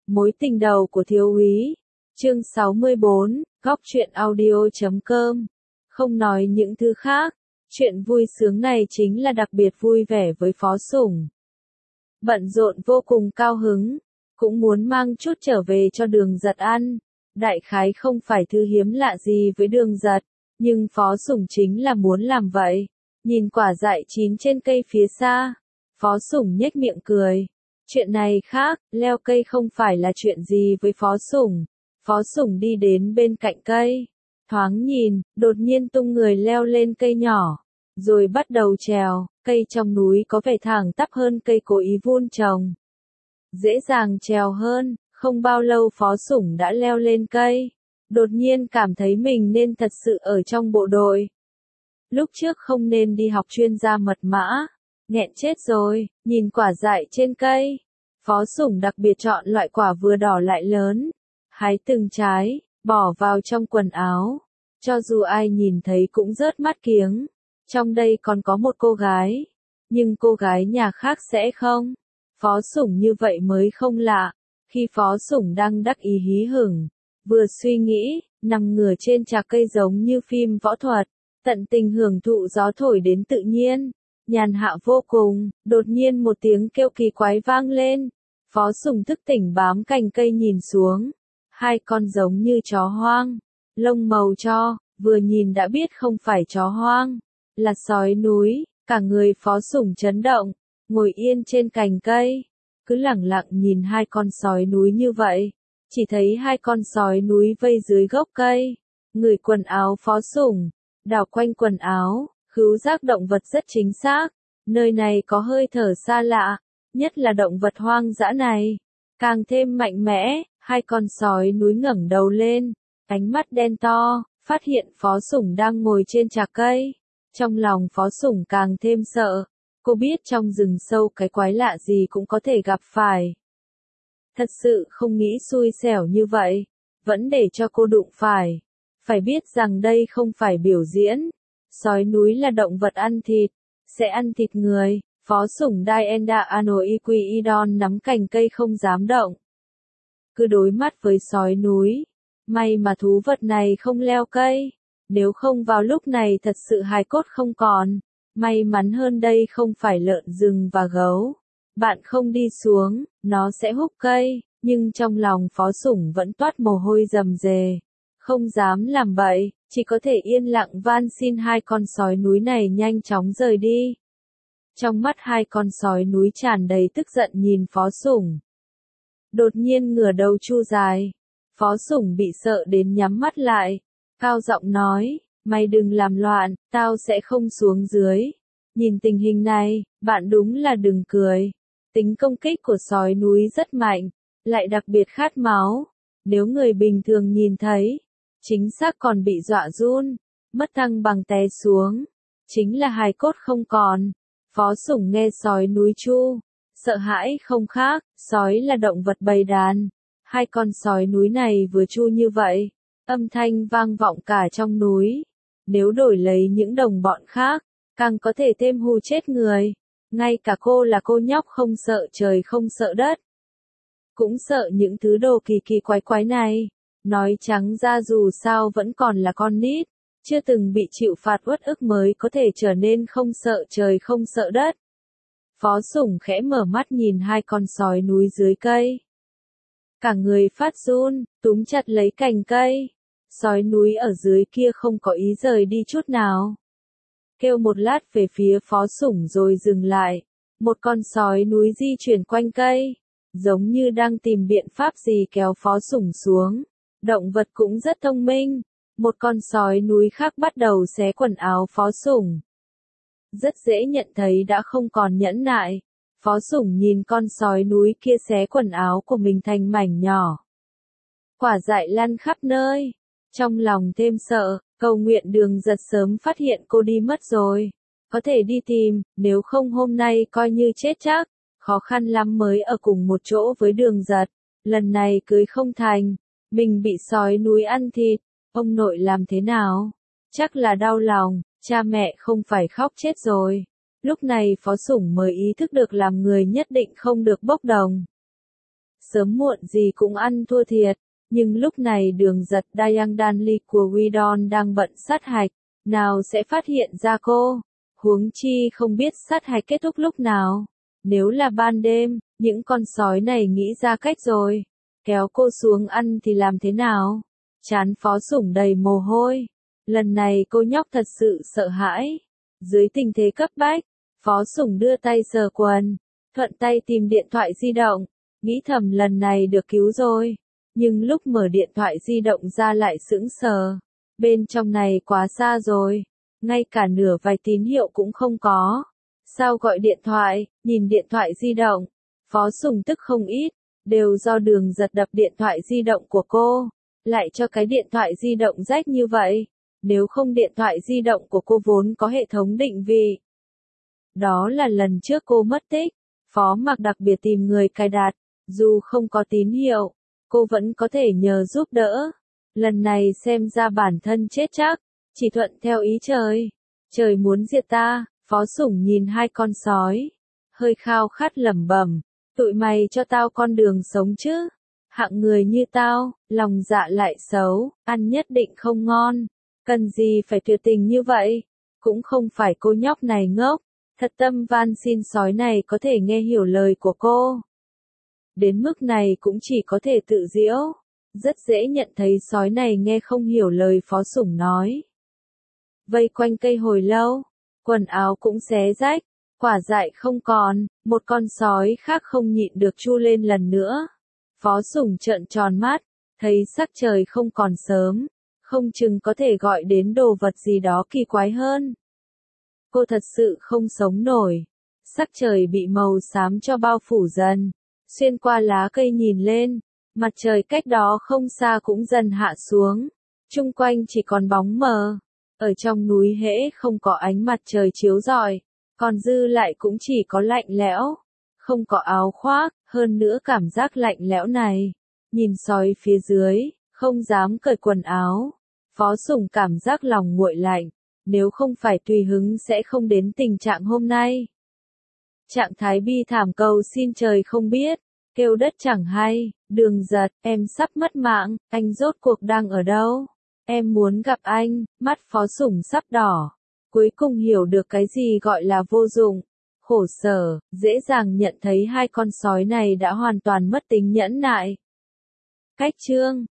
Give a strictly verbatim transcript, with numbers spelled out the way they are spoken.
Mối tình đầu của thiếu úy. Chương sáu mươi bốn, góc truyện audio chấm com. Không nói những thứ khác, chuyện vui sướng này chính là đặc biệt vui vẻ với Phó Sủng. Bận rộn vô cùng cao hứng, cũng muốn mang chút trở về cho Đường Giật ăn. Đại khái không phải thứ hiếm lạ gì với Đường Giật, nhưng Phó Sủng chính là muốn làm vậy. Nhìn quả dại chín trên cây phía xa, Phó Sủng nhếch miệng cười. Chuyện này khác, leo cây không phải là chuyện gì với Phó Sủng. Phó Sủng đi đến bên cạnh cây, thoáng nhìn, đột nhiên tung người leo lên cây nhỏ, rồi bắt đầu trèo. Cây trong núi có vẻ thẳng tắp hơn cây cố ý vun trồng, dễ dàng trèo hơn. Không bao lâu Phó Sủng đã leo lên cây, đột nhiên cảm thấy mình nên thật sự ở trong bộ đội. Lúc trước không nên đi học chuyên gia mật mã, nghẹn chết rồi. Nhìn quả dại trên cây, Phó Sủng đặc biệt chọn loại quả vừa đỏ lại lớn, hái từng trái, bỏ vào trong quần áo, cho dù ai nhìn thấy cũng rớt mắt kiếng. Trong đây còn có một cô gái, nhưng cô gái nhà khác sẽ không. Phó Sủng như vậy mới không lạ. Khi Phó Sủng đang đắc ý hí hửng, vừa suy nghĩ, nằm ngửa trên trạc cây giống như phim võ thuật, tận tình hưởng thụ gió thổi đến tự nhiên, nhàn hạ vô cùng. Đột nhiên một tiếng kêu kỳ quái vang lên, Phó Sủng thức tỉnh bám cành cây nhìn xuống, hai con giống như chó hoang, lông màu cho, vừa nhìn đã biết không phải chó hoang, là sói núi. Cả người Phó Sủng chấn động, ngồi yên trên cành cây, cứ lẳng lặng nhìn hai con sói núi như vậy. Chỉ thấy hai con sói núi vây dưới gốc cây, ngửi quần áo Phó Sủng, đảo quanh quần áo, khứu giác động vật rất chính xác. Nơi này có hơi thở xa lạ, nhất là động vật hoang dã này, càng thêm mạnh mẽ. Hai con sói núi ngẩng đầu lên, ánh mắt đen to, phát hiện Phó Sủng đang ngồi trên trạc cây. Trong lòng Phó Sủng càng thêm sợ, cô biết trong rừng sâu cái quái lạ gì cũng có thể gặp phải. Thật sự không nghĩ xui xẻo như vậy, vẫn để cho cô đụng phải. Phải biết rằng đây không phải biểu diễn, sói núi là động vật ăn thịt, sẽ ăn thịt người. Phó Sủng Dienda Anoiquidon nắm cành cây không dám động, cứ đối mắt với sói núi. May mà thú vật này không leo cây, nếu không vào lúc này thật sự hài cốt không còn. May mắn hơn đây không phải lợn rừng và gấu, bạn không đi xuống, nó sẽ húc cây. Nhưng trong lòng Phó Sủng vẫn toát mồ hôi rầm rề, không dám làm bậy, chỉ có thể yên lặng van xin hai con sói núi này nhanh chóng rời đi. Trong mắt hai con sói núi tràn đầy tức giận nhìn Phó Sủng. Đột nhiên ngửa đầu chu dài, Phó Sủng bị sợ đến nhắm mắt lại, cao giọng nói, mày đừng làm loạn, tao sẽ không xuống dưới. Nhìn tình hình này, bạn đúng là đừng cười. Tính công kích của sói núi rất mạnh, lại đặc biệt khát máu. Nếu người bình thường nhìn thấy, chính xác còn bị dọa run, mất thăng bằng té xuống, chính là hài cốt không còn. Phó Sủng nghe sói núi chu, sợ hãi không khác. Sói là động vật bầy đàn, hai con sói núi này vừa chu như vậy, âm thanh vang vọng cả trong núi. Nếu đổi lấy những đồng bọn khác, càng có thể thêm hù chết người. Ngay cả cô là cô nhóc không sợ trời không sợ đất, cũng sợ những thứ đồ kỳ kỳ quái quái này. Nói trắng ra dù sao vẫn còn là con nít, chưa từng bị chịu phạt uất ức mới có thể trở nên không sợ trời không sợ đất. Phó Sủng khẽ mở mắt nhìn hai con sói núi dưới cây, cả người phát run, túm chặt lấy cành cây. Sói núi ở dưới kia không có ý rời đi chút nào, kêu một lát về phía Phó Sủng rồi dừng lại. Một con sói núi di chuyển quanh cây, giống như đang tìm biện pháp gì kéo Phó Sủng xuống. Động vật cũng rất thông minh, một con sói núi khác bắt đầu xé quần áo Phó Sủng. Rất dễ nhận thấy đã không còn nhẫn nại. Phó Sủng nhìn con sói núi kia xé quần áo của mình thành mảnh nhỏ, quả dại lăn khắp nơi. Trong lòng thêm sợ, cầu nguyện Đường Giật sớm phát hiện cô đi mất rồi, có thể đi tìm, nếu không hôm nay coi như chết chắc. Khó khăn lắm mới ở cùng một chỗ với Đường Giật, lần này cưới không thành, mình bị sói núi ăn thịt, ông nội làm thế nào? Chắc là đau lòng, cha mẹ không phải khóc chết rồi. Lúc này Phó Sủng mới ý thức được làm người nhất định không được bốc đồng. sớm muộn gì cũng ăn thua thiệt, nhưng lúc này Đường Giật Dayang Danli của Widon đang bận sát hạch, nào sẽ phát hiện ra cô, huống chi không biết sát hạch kết thúc lúc nào. Nếu là ban đêm, những con sói này nghĩ ra cách rồi, kéo cô xuống ăn thì làm thế nào? Trán Phó Sủng đầy mồ hôi, lần này cô nhóc thật sự sợ hãi. Dưới tình thế cấp bách, Phó Sủng đưa tay sờ quần, thuận tay tìm điện thoại di động, nghĩ thầm lần này được cứu rồi, nhưng lúc mở điện thoại di động ra lại sững sờ, bên trong này quá xa rồi, ngay cả nửa vài tín hiệu cũng không có. Sao gọi điện thoại, nhìn điện thoại di động, Phó Sủng tức không ít, đều do Đường Giật đập điện thoại di động của cô, lại cho cái điện thoại di động rách như vậy, nếu không điện thoại di động của cô vốn có hệ thống định vị. Đó là lần trước cô mất tích, Phó Mặc đặc biệt tìm người cài đặt, dù không có tín hiệu, cô vẫn có thể nhờ giúp đỡ. Lần này xem ra bản thân chết chắc, chỉ thuận theo ý trời. Trời muốn diệt ta. Phó Sủng nhìn hai con sói, hơi khao khát lẩm bẩm, tụi mày cho tao con đường sống chứ, hạng người như tao, lòng dạ lại xấu, ăn nhất định không ngon, cần gì phải tuyệt tình như vậy, cũng không phải cô nhóc này ngốc, thật tâm van xin sói này có thể nghe hiểu lời của cô. Đến mức này cũng chỉ có thể tự giễu, rất dễ nhận thấy sói này nghe không hiểu lời Phó Sủng nói. Vây quanh cây hồi lâu, quần áo cũng xé rách, quả dại không còn, một con sói khác không nhịn được chu lên lần nữa. Phó Sủng trợn tròn mắt, thấy sắc trời không còn sớm, không chừng có thể gọi đến đồ vật gì đó kỳ quái hơn. Cô thật sự không sống nổi, sắc trời bị màu xám cho bao phủ dần, xuyên qua lá cây nhìn lên, mặt trời cách đó không xa cũng dần hạ xuống, chung quanh chỉ còn bóng mờ. Ở trong núi hễ không có ánh mặt trời chiếu rọi, còn dư lại cũng chỉ có lạnh lẽo, không có áo khoác, hơn nữa cảm giác lạnh lẽo này. Nhìn sói phía dưới, không dám cởi quần áo, Phó Sủng cảm giác lòng nguội lạnh, nếu không phải tùy hứng sẽ không đến tình trạng hôm nay. Trạng thái bi thảm cầu xin trời không biết, kêu đất chẳng hay, Đường Giật, em sắp mất mạng, anh rốt cuộc đang ở đâu? Em muốn gặp anh, mắt Phó Sủng sắp đỏ. Cuối cùng hiểu được cái gì gọi là vô dụng, khổ sở, dễ dàng nhận thấy hai con sói này đã hoàn toàn mất tính nhẫn nại. Cách chương